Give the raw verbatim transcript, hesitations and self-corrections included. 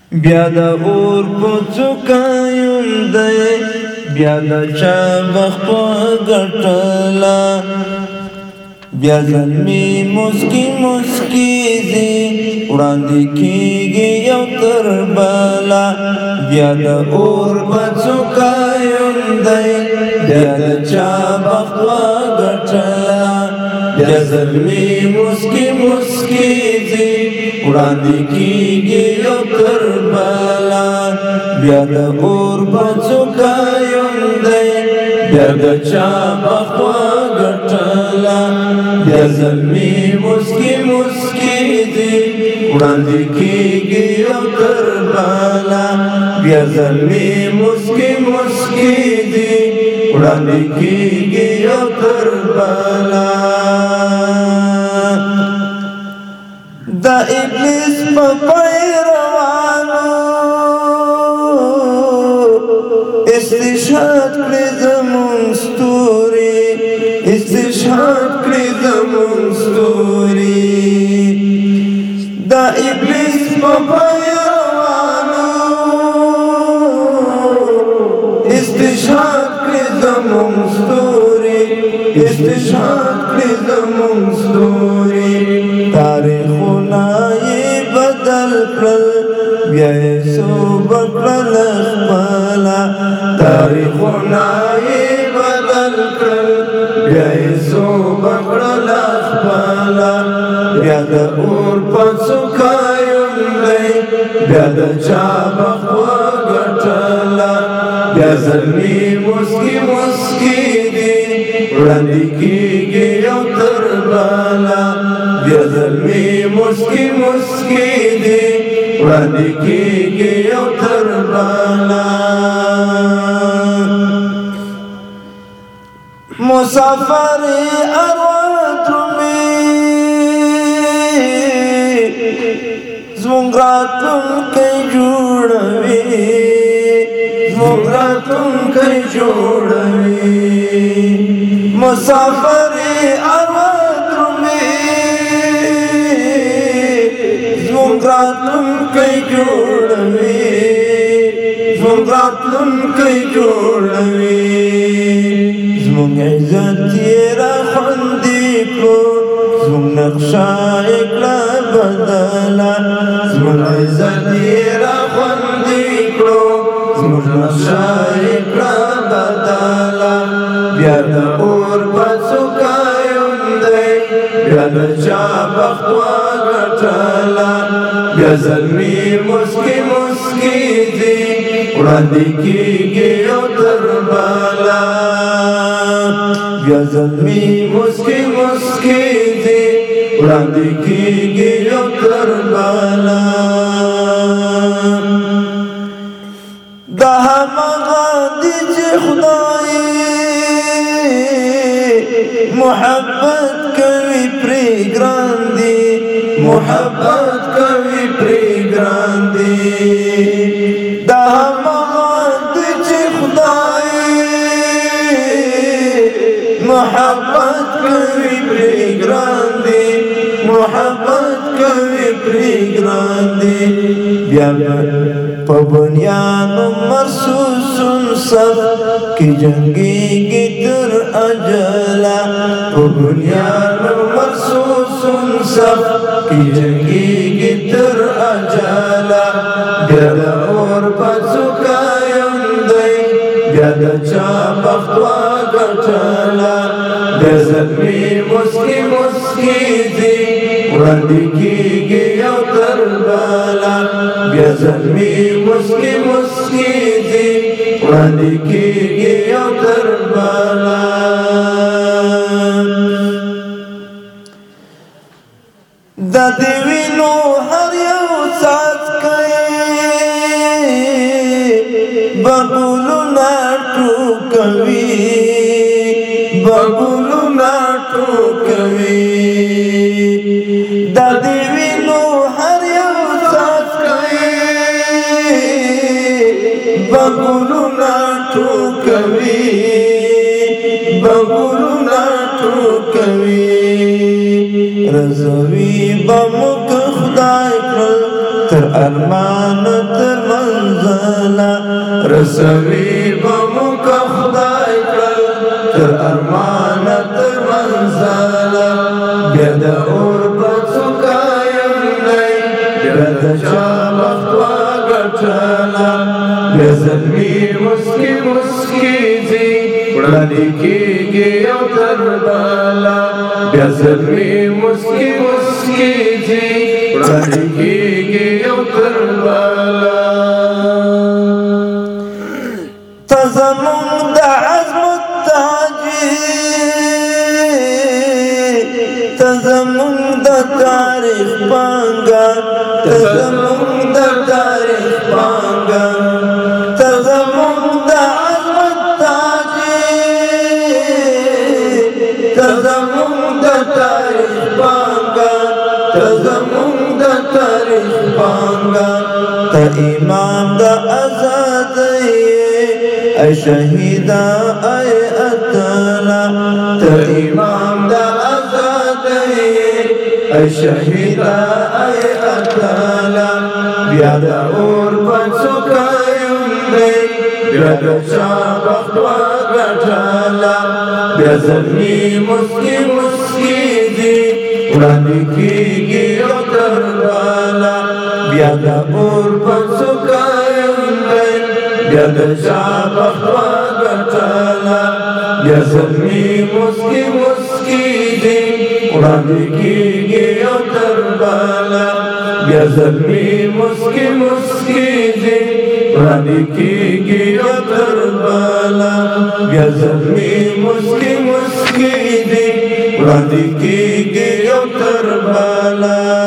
بیا د اور په څوکایم دی بیا د چا بخ په ګټله بیا زلمی مسکی مسکی زی وړاندې کېږي یو تر بله بیا د اور په څوکایم دی بیا د چا بخ په ګټله بیا زلمی مسکی مسکی زی وړاندې کېږي یو تر بله بیا د اور په څوکایم دی بیا د چا بخ په ګټله بیا زلمی مسکی مسکی دی وړاندې کېږي یو تر بله بیا زلمی مسکی مسکی دی وړاندې کېږي یو تر بله د ابلیس په پیروانو استشهاد کړي زموږ ستوري استشهاد کړي زموږ ستوري د ابلیس په پیروانو استشهاد کړي زموږ ستوري استشهاد کړي زموږ ستوري تاریخونه یې بدل کړل بیا یې صوبه کړل خپله تاریخونه یې بدل کړل بیا یې صوبه کړل خپله بیا د اور په څوکایم دی بیا د چا بخ په ګټله بیا زلمی مسکی مسکی دی وړاندې کېږي یو تر بله بیا زلمی مسکی مسکی دی وړاندې کېږي یو تر بله مسافر اروا درومي زموږ راتلونکی جوړوي زموږ راتلونکی جوړوي مسافر اروا درومي زموږ راتلونکی جوړوي زموږ راتلونکی جوړوي زموږ عزت یې راخوندي کړو زموږ نقشه یې کړه بدله زموږ عزت یې راخوندي کړو زموږ نقشه یې کړه بدله بیا د اور په څوکایم دی بیا د چا بخت وګټله بیا زلمی مسکی مسکی دی وړاندې کېږي یو تر بله بیا زلمی مسکی مسکی دی وړاندې کېږي یو تر بله دا هماغه دي چې خدای محبت کوي پرې ګران دي محبت کوي پرې ګران دي دا هماغه دي چې خدای محبت کوي پرې ګران دي محبت کوي پرې ګران دي بیا په بنیانو مرصوص صف کې جنګېږي تر اجله په بنیانو مرصوص صف کې جنګېږي تر اجله بیا د اور په څوکایم دی بیا د چا بخت وګټله بیا زلمی مسکی مسکی دی وړاندې کېږي یو تر بله بیا زلمی مسکی مسکی دی وړاندې کېږي یو تر بله د دې وینو هر یو څاڅکی بګلونه ټوکوي بګلونه ټوکوي د دې وینو هر یو څاڅکی بګلونه ټوکوي بګلونه ټوکوي رضوي بمک خدای کړل تر ارمان تر منزله رسوي بمك خدای کړل تر ارمان تر منزله بیا د اور په څوکایم دی بیا د چا بخت وګټله بیا زلمي مسکي مسکي ځي وړاندې کېږي یو تر بله بیا زلمي مسکي مسکي ځي وړاندې کېږي یو تر بله ته زموږ د عظمت تاج ته زموږ د تاریخ پانګه ته زموږ د تاریخ پانګه ته زموږ د عظمت تاج ته زموږ د تاریخ پانګه ته زموږ د تاریخ پانګه ته امام د آزادۍ ای شهیدا ای اتلا ته امام د آزادۍ ای شهیدا ای اتلا بیا د اور په څوکایم دی بیا د چا بخت وګټله بیا زلمي مسکي مسکي ځي وړاندې کېږي یو تر بله بیا د اور په څوکایم دی بیا د چا بخت وګټله بیا زلمي مسکي مسکي ځي وړاندې کېږي یو تر بله بیا زلمي مسکي مسکي ځي وړاندې کېږي یو تر بله بیا زلمي مسکي مسکي ځي وړاندې کېږي یو تر بله